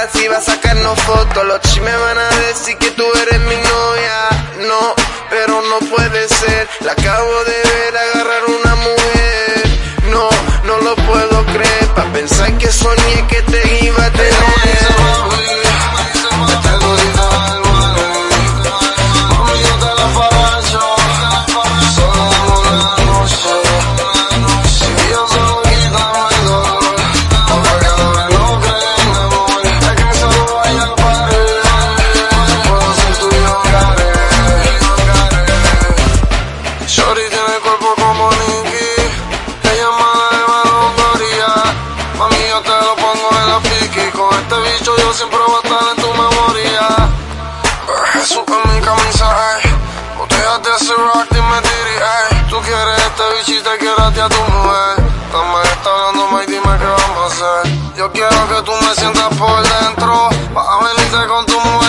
si va a sacarnos fotos. Los chismes van a decir que tú eres mi novia. No, pero no puede ser. La acabo de ver agarrar una mujer. No, no lo puedo creer. Pa' pensar que soñé que te iba a tener. Yo siempre voy a estar en tu memoria. Jesús en mi camisa, ey. Botellas de Ciroc, dime tiri, ey. Tú quieres este bicho y te quieres a ti a tu mujer. También está hablando, Mike, dime qué vamos a hacer. Yo quiero que tú me sientas por dentro. Vas a venirte con tu mujer.